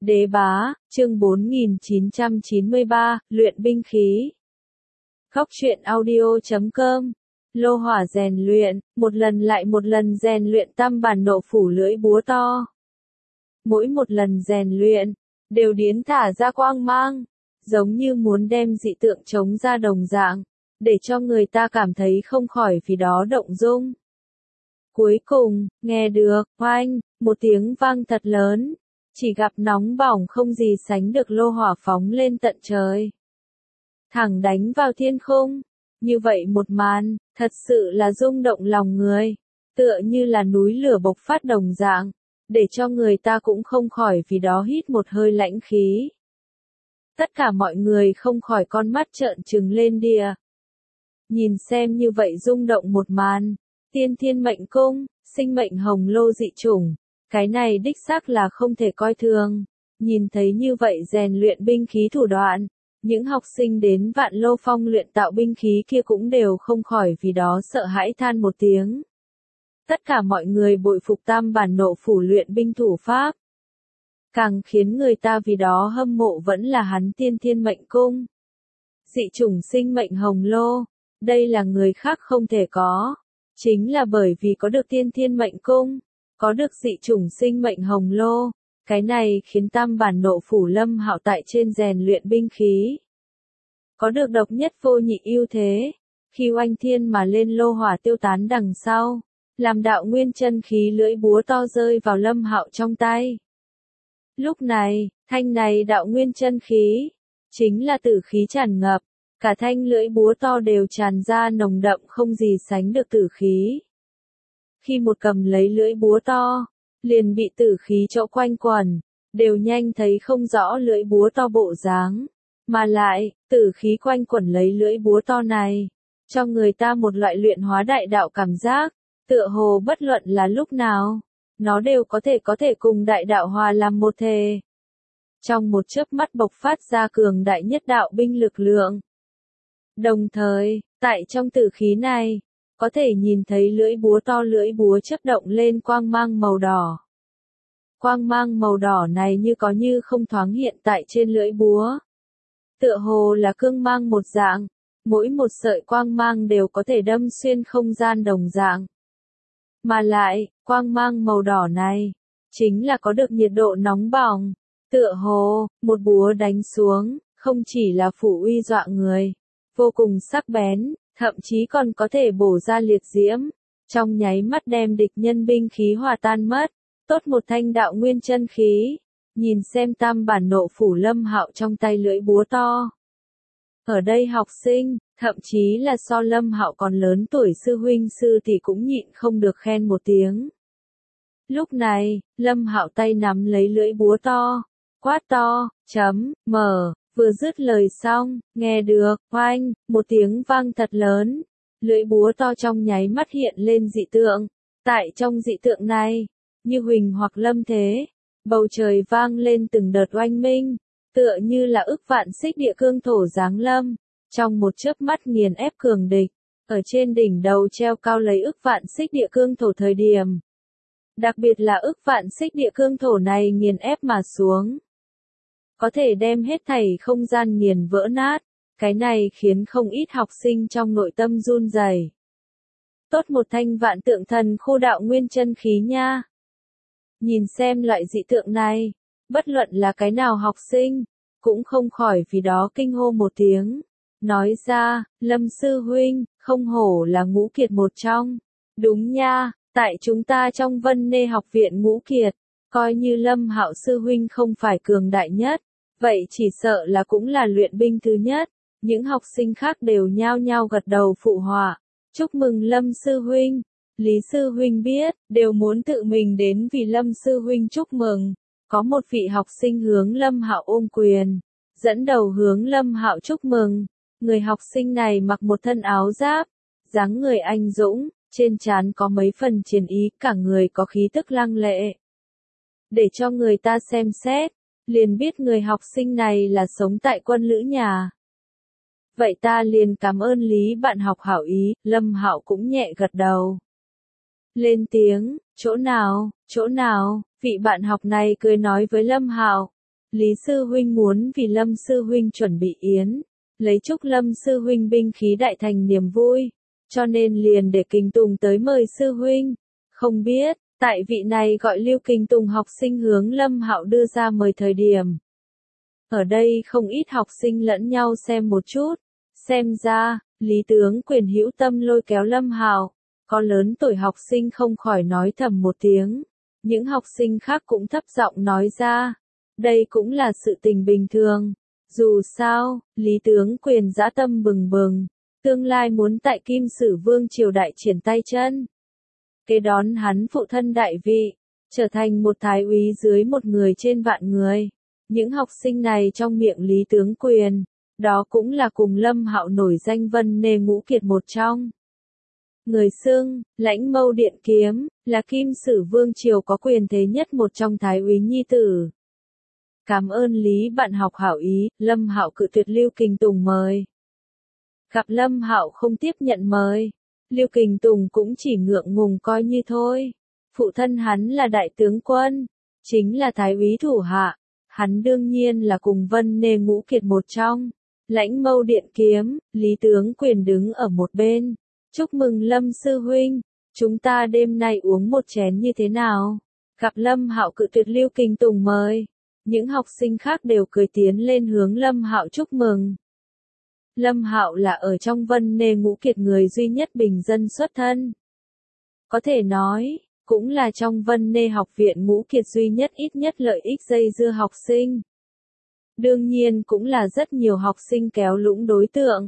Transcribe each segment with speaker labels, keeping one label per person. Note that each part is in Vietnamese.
Speaker 1: Đế bá, chương 4993, luyện binh khí. Góc truyện audio.com. Lô hỏa rèn luyện, một lần lại một lần rèn luyện tam bản nộ phủ lưỡi búa to. Mỗi một lần rèn luyện, đều điến thả ra quang mang, giống như muốn đem dị tượng chống ra đồng dạng, để cho người ta cảm thấy không khỏi vì đó động dung. Cuối cùng, nghe được, oanh, một tiếng vang thật lớn, chỉ gặp nóng bỏng không gì sánh được lô hỏa phóng lên tận trời. Thẳng đánh vào thiên khung, như vậy một màn, thật sự là rung động lòng người, tựa như là núi lửa bộc phát đồng dạng, để cho người ta cũng không khỏi vì đó hít một hơi lãnh khí. Tất cả mọi người không khỏi con mắt trợn trừng lên đìa. Nhìn xem như vậy rung động một màn, tiên thiên mệnh cung, sinh mệnh hồng lô dị chủng, cái này đích xác là không thể coi thường. Nhìn thấy như vậy rèn luyện binh khí thủ đoạn, những học sinh đến Vạn Lô Phong luyện tạo binh khí kia cũng đều không khỏi vì đó sợ hãi than một tiếng. Tất cả mọi người bội phục tam bản nộ phủ luyện binh thủ pháp. Càng khiến người ta vì đó hâm mộ vẫn là hắn tiên thiên mệnh cung. Dị chủng sinh mệnh hồng lô, đây là người khác không thể có. Chính là bởi vì có được tiên thiên mệnh cung, có được dị chủng sinh mệnh hồng lô, cái này khiến tam bản nộ phủ Lâm Hạo tại trên rèn luyện binh khí. Có được độc nhất vô nhị ưu thế, khi oanh thiên mà lên lô hỏa tiêu tán đằng sau, làm đạo nguyên chân khí lưỡi búa to rơi vào Lâm Hạo trong tay. Lúc này, thanh này đạo nguyên chân khí, chính là tử khí tràn ngập, cả thanh lưỡi búa to đều tràn ra nồng đậm không gì sánh được tử khí. Khi một cầm lấy lưỡi búa to, liền bị tử khí chỗ quanh quẩn, đều nhanh thấy không rõ lưỡi búa to bộ dáng, mà lại, tử khí quanh quẩn lấy lưỡi búa to này, cho người ta một loại luyện hóa đại đạo cảm giác, tựa hồ bất luận là lúc nào, nó đều có thể cùng đại đạo hòa làm một thể. Trong một chớp mắt bộc phát ra cường đại nhất đạo binh lực lượng. Đồng thời, tại trong tử khí này, có thể nhìn thấy lưỡi búa chớp động lên quang mang màu đỏ. Quang mang màu đỏ này như không thoáng hiện tại trên lưỡi búa. Tựa hồ là cương mang một dạng, mỗi một sợi quang mang đều có thể đâm xuyên không gian đồng dạng. Mà lại, quang mang màu đỏ này, chính là có được nhiệt độ nóng bỏng, tựa hồ, một búa đánh xuống, không chỉ là phủ uy dọa người, vô cùng sắc bén, thậm chí còn có thể bổ ra liệt diễm, trong nháy mắt đem địch nhân binh khí hòa tan mất, tốt một thanh đạo nguyên chân khí, nhìn xem tam bản nộ phủ Lâm Hạo trong tay lưỡi búa to. Ở đây học sinh, thậm chí là so Lâm Hạo còn lớn tuổi sư huynh sư thì cũng nhịn không được khen một tiếng. Lúc này, Lâm Hạo tay nắm lấy lưỡi búa to, quát to, mở, vừa dứt lời xong, nghe được, oanh, một tiếng vang thật lớn, lưỡi búa to trong nháy mắt hiện lên dị tượng, tại trong dị tượng này, như huỳnh hoặc lâm thế, bầu trời vang lên từng đợt oanh minh, tựa như là ức vạn xích địa cương thổ giáng lâm, trong một chớp mắt nghiền ép cường địch, ở trên đỉnh đầu treo cao lấy ức vạn xích địa cương thổ thời điểm. Đặc biệt là ức vạn xích địa cương thổ này nghiền ép mà xuống, có thể đem hết thảy không gian nghiền vỡ nát, cái này khiến không ít học sinh trong nội tâm run rẩy. Tốt một thanh vạn tượng thần khu đạo nguyên chân khí nha. Nhìn xem loại dị tượng này, bất luận là cái nào học sinh, cũng không khỏi vì đó kinh hô một tiếng. Nói ra, Lâm sư huynh, không hổ là ngũ kiệt một trong. Đúng nha, tại chúng ta trong Vân Nê học viện ngũ kiệt, coi như Lâm Hạo sư huynh không phải cường đại nhất, vậy chỉ sợ là cũng là luyện binh thứ nhất. Những học sinh khác đều nhao nhao gật đầu phụ họa. Chúc mừng Lâm sư huynh. Lý sư huynh biết, đều muốn tự mình đến vì Lâm sư huynh chúc mừng. Có một vị học sinh hướng Lâm Hạo ôm quyền, dẫn đầu hướng Lâm Hạo chúc mừng. Người học sinh này mặc một thân áo giáp, dáng người anh dũng, trên trán có mấy phần chiến ý, cả người có khí tức lăng lệ. Để cho người ta xem xét, liền biết người học sinh này là sống tại quân lữ nhà. Vậy ta liền cảm ơn Lý bạn học hảo ý, Lâm Hạo cũng nhẹ gật đầu. Lên tiếng, chỗ nào, vị bạn học này cười nói với Lâm Hạo, Lý Sư Huynh muốn vì Lâm Sư Huynh chuẩn bị yến, lấy chúc Lâm Sư Huynh binh khí đại thành niềm vui, cho nên liền để Kình Tùng tới mời Sư Huynh. Không biết, tại vị này gọi Lưu Kình Tùng học sinh hướng Lâm Hạo đưa ra mời thời điểm. Ở đây không ít học sinh lẫn nhau xem một chút, xem ra, Lý Tướng Quyền hữu tâm lôi kéo Lâm Hạo, có lớn tuổi học sinh không khỏi nói thầm một tiếng, những học sinh khác cũng thấp giọng nói ra, đây cũng là sự tình bình thường, dù sao, Lý Tướng Quyền dã tâm bừng bừng, tương lai muốn tại Kim Sử Vương triều đại triển tay chân. Kế đón hắn phụ thân đại vị, trở thành một thái úy dưới một người trên vạn người. Những học sinh này trong miệng Lý Tướng Quyền, đó cũng là cùng Lâm Hạo nổi danh Vân Nê ngũ kiệt một trong. Người xưng, Lãnh Mâu Điện Kiếm, là Kim Sử Vương triều có quyền thế nhất một trong thái úy nhi tử. Cảm ơn Lý bạn học hảo ý, Lâm Hạo cự tuyệt Lưu Kình Tùng mời. Gặp Lâm Hạo không tiếp nhận mời, Lưu Kình Tùng cũng chỉ ngượng ngùng coi như thôi. Phụ thân hắn là đại tướng quân, chính là thái úy thủ hạ, hắn đương nhiên là cùng Vân Nê ngũ kiệt một trong. Lãnh Mâu Điện Kiếm, Lý Tướng Quyền đứng ở một bên. Chúc mừng Lâm Sư Huynh, chúng ta đêm nay uống một chén như thế nào? Gặp Lâm Hạo cự tuyệt Lưu Kình Tùng mời, những học sinh khác đều cười tiến lên hướng Lâm Hạo chúc mừng. Lâm Hạo là ở trong Vân Nê ngũ kiệt người duy nhất bình dân xuất thân. Có thể nói, cũng là trong Vân Nê học viện ngũ kiệt duy nhất ít nhất lợi ích dây dưa học sinh. Đương nhiên cũng là rất nhiều học sinh kéo lũng đối tượng.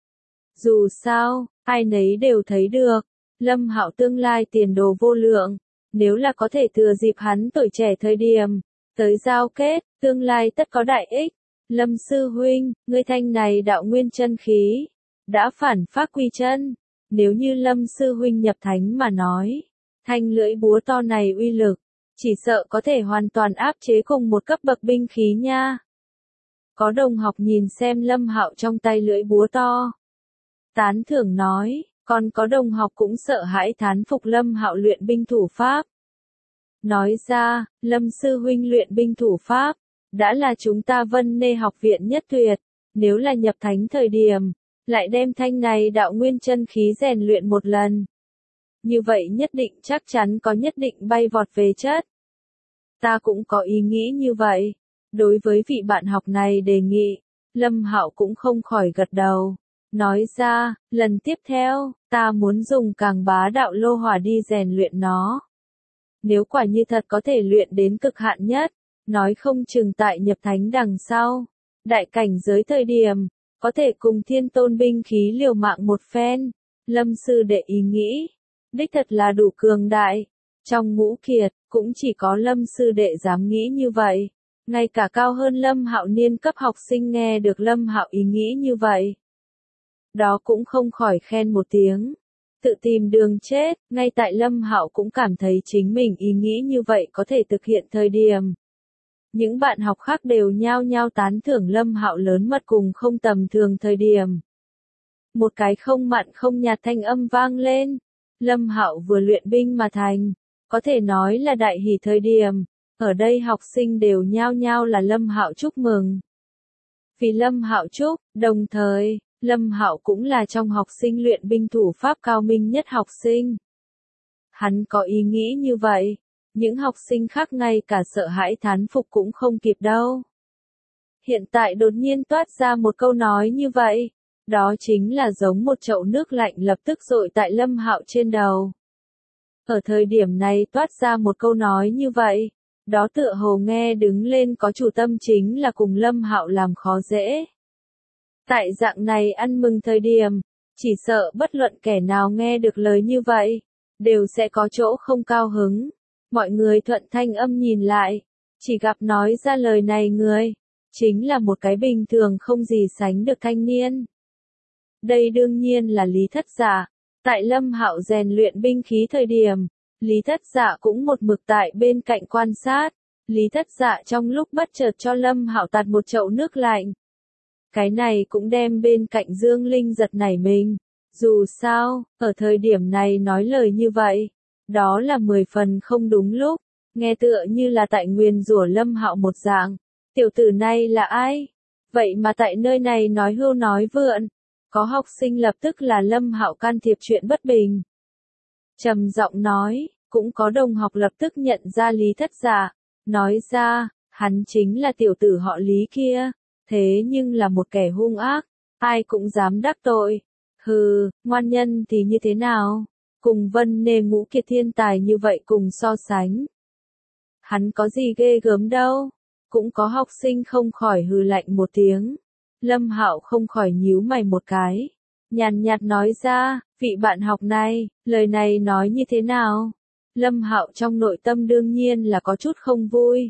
Speaker 1: Dù sao, ai nấy đều thấy được, Lâm Hạo tương lai tiền đồ vô lượng, nếu là có thể thừa dịp hắn tuổi trẻ thời điểm, tới giao kết, tương lai tất có đại ích. Lâm Sư Huynh, ngươi thanh này đạo nguyên chân khí, đã phản phát quy chân, nếu như Lâm Sư Huynh nhập thánh mà nói, thanh lưỡi búa to này uy lực, chỉ sợ có thể hoàn toàn áp chế cùng một cấp bậc binh khí nha. Có đồng học nhìn xem Lâm Hạo trong tay lưỡi búa to, tán thưởng nói, còn có đồng học cũng sợ hãi thán phục Lâm Hạo luyện binh thủ pháp. Nói ra, Lâm Sư Huynh luyện binh thủ pháp, đã là chúng ta Vân Nê học viện nhất tuyệt, nếu là nhập thánh thời điểm, lại đem thanh này đạo nguyên chân khí rèn luyện một lần. Như vậy nhất định chắc chắn có nhất định bay vọt về chất. Ta cũng có ý nghĩ như vậy. Đối với vị bạn học này đề nghị, Lâm Hạo cũng không khỏi gật đầu. Nói ra, lần tiếp theo, ta muốn dùng càng bá đạo lô hỏa đi rèn luyện nó. Nếu quả như thật có thể luyện đến cực hạn nhất, nói không chừng tại nhập thánh đằng sau, đại cảnh giới thời điểm, có thể cùng thiên tôn binh khí liều mạng một phen. Lâm sư đệ ý nghĩ, đích thật là đủ cường đại. Trong ngũ kiệt, cũng chỉ có Lâm sư đệ dám nghĩ như vậy. Ngay cả cao hơn Lâm Hạo niên cấp học sinh nghe được Lâm Hạo ý nghĩ như vậy, đó cũng không khỏi khen một tiếng. Tự tìm đường chết, ngay tại Lâm Hạo cũng cảm thấy chính mình ý nghĩ như vậy có thể thực hiện thời điểm. Những bạn học khác đều nhao nhao tán thưởng Lâm Hạo lớn mật cùng không tầm thường thời điểm. Một cái không mặn không nhạt thanh âm vang lên. Lâm Hạo vừa luyện binh mà thành, có thể nói là đại hỷ thời điểm. Ở đây học sinh đều nhao nhao là Lâm Hạo chúc mừng. Vì Lâm Hạo chúc, đồng thời, Lâm Hạo cũng là trong học sinh luyện binh thủ pháp cao minh nhất học sinh. Hắn có ý nghĩ như vậy, những học sinh khác ngay cả sợ hãi thán phục cũng không kịp đâu. Hiện tại đột nhiên toát ra một câu nói như vậy, đó chính là giống một chậu nước lạnh lập tức dội tại Lâm Hạo trên đầu. Ở thời điểm này toát ra một câu nói như vậy, đó tựa hồ nghe đứng lên có chủ tâm chính là cùng Lâm Hạo làm khó dễ. Tại dạng này ăn mừng thời điểm, chỉ sợ bất luận kẻ nào nghe được lời như vậy, đều sẽ có chỗ không cao hứng. Mọi người thuận thanh âm nhìn lại, chỉ gặp nói ra lời này người, chính là một cái bình thường không gì sánh được thanh niên. Đây đương nhiên là Lý Thất Dạ. Tại Lâm Hạo rèn luyện binh khí thời điểm, Lý Thất Dạ cũng một mực tại bên cạnh quan sát. Lý Thất Dạ trong lúc bất chợt cho Lâm Hạo tạt một chậu nước lạnh. Cái này cũng đem bên cạnh Dương Linh giật nảy mình. Dù sao, ở thời điểm này nói lời như vậy, đó là 10 phần không đúng lúc, nghe tựa như là tại nguyền rủa Lâm Hạo một dạng. tiểu tử này là ai? Vậy mà tại nơi này nói hưu nói vượn. Có học sinh lập tức là Lâm Hạo can thiệp chuyện bất bình. Trầm giọng nói, cũng có đồng học lập tức nhận ra Lý Thất Dạ, nói ra, hắn chính là tiểu tử họ Lý kia, thế nhưng là một kẻ hung ác, ai cũng dám đắc tội. Hừ, ngoan nhân thì như thế nào? Cùng Vân Nê Ngũ Kiệt thiên tài như vậy cùng so sánh. Hắn có gì ghê gớm đâu. Cũng có học sinh không khỏi hừ lạnh một tiếng. Lâm Hạo không khỏi nhíu mày một cái. Nhàn nhạt nói ra, vị bạn học này, lời này nói như thế nào? Lâm Hạo trong nội tâm đương nhiên là có chút không vui.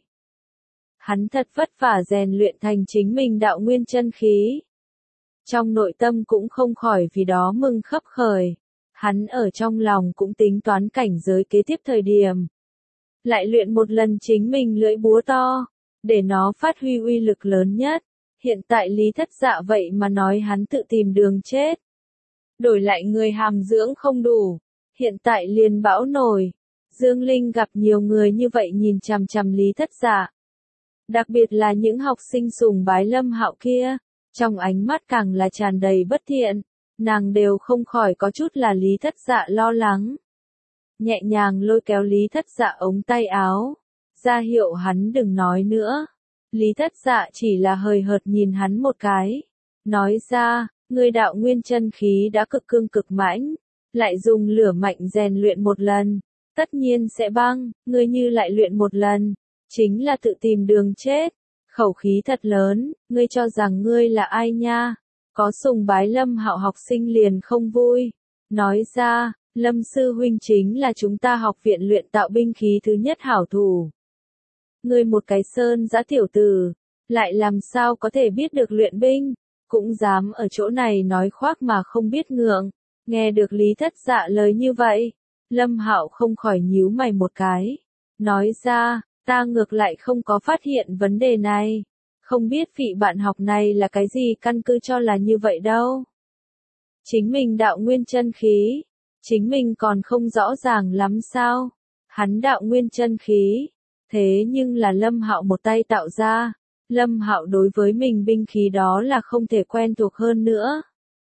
Speaker 1: Hắn thật vất vả rèn luyện thành chính mình đạo nguyên chân khí. Trong nội tâm cũng không khỏi vì đó mừng khấp khởi. Hắn ở trong lòng cũng tính toán cảnh giới kế tiếp thời điểm. Lại luyện một lần chính mình lưỡi búa to, để nó phát huy uy lực lớn nhất. Hiện tại Lý Thất Dạ vậy mà nói hắn tự tìm đường chết. Đổi lại người hàm dưỡng không đủ, hiện tại liền bão nổi. Dương Linh gặp nhiều người như vậy nhìn chằm chằm Lý Thất Dạ. Đặc biệt là những học sinh sùng bái Lâm Hạo kia, trong ánh mắt càng là tràn đầy bất thiện, nàng đều không khỏi có chút là Lý Thất Dạ lo lắng. Nhẹ nhàng lôi kéo Lý Thất Dạ ống tay áo, ra hiệu hắn đừng nói nữa. Lý Thất Dạ chỉ là hời hợt nhìn hắn một cái, nói ra, ngươi đạo nguyên chân khí đã cực cương cực mãnh, lại dùng lửa mạnh rèn luyện một lần, tất nhiên sẽ băng, ngươi như lại luyện một lần, chính là tự tìm đường chết. Khẩu khí thật lớn, ngươi cho rằng ngươi là ai nha? Có sùng bái Lâm Hạo học sinh liền không vui, nói ra, Lâm sư huynh chính là chúng ta học viện luyện tạo binh khí thứ nhất hảo thủ. Ngươi một cái sơn dã tiểu tử, lại làm sao có thể biết được luyện binh, cũng dám ở chỗ này nói khoác mà không biết ngượng. Nghe được Lý Thất Dạ lời như vậy, Lâm Hạo không khỏi nhíu mày một cái, nói ra, ta ngược lại không có phát hiện vấn đề này, không biết vị bạn học này là cái gì căn cứ cho là như vậy đâu. Chính mình đạo nguyên chân khí, chính mình còn không rõ ràng lắm sao? Hắn đạo nguyên chân khí, thế nhưng là Lâm Hạo một tay tạo ra, Lâm Hạo đối với mình binh khí đó là không thể quen thuộc hơn nữa.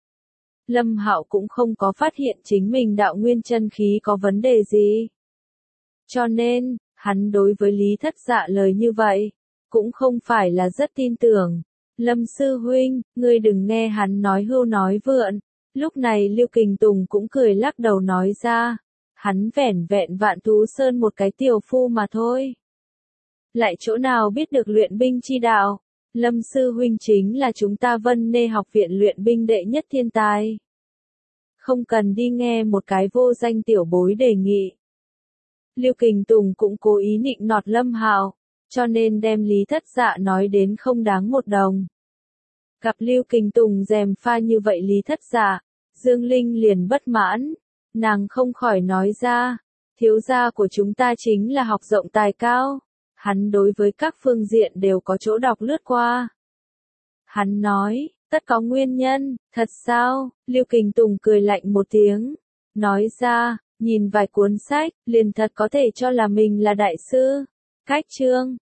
Speaker 1: Lâm Hạo cũng không có phát hiện chính mình đạo nguyên chân khí có vấn đề gì. Cho nên, hắn đối với Lý Thất Dạ lời như vậy, cũng không phải là rất tin tưởng. Lâm sư huynh, ngươi đừng nghe hắn nói hưu nói vượn. Lúc này Lưu Kình Tùng cũng cười lắc đầu nói ra, hắn vẻn vẹn Vạn Thú Sơn một cái tiểu phu mà thôi. Lại chỗ nào biết được luyện binh chi đạo, Lâm sư huynh chính là chúng ta Vân Nê học viện luyện binh đệ nhất thiên tài. Không cần đi nghe một cái vô danh tiểu bối đề nghị. Lưu Kình Tùng cũng cố ý nịnh nọt Lâm Hạo, cho nên đem Lý Thất Dạ nói đến không đáng một đồng. Gặp Lưu Kình Tùng gièm pha như vậy Lý Thất Dạ, Dương Linh liền bất mãn, nàng không khỏi nói ra, thiếu gia của chúng ta chính là học rộng tài cao, hắn đối với các phương diện đều có chỗ đọc lướt qua. Hắn nói, tất có nguyên nhân, thật sao? Lưu Kình Tùng cười lạnh một tiếng, nói ra, nhìn vài cuốn sách, liền thật có thể cho là mình là đại sư. Cách chương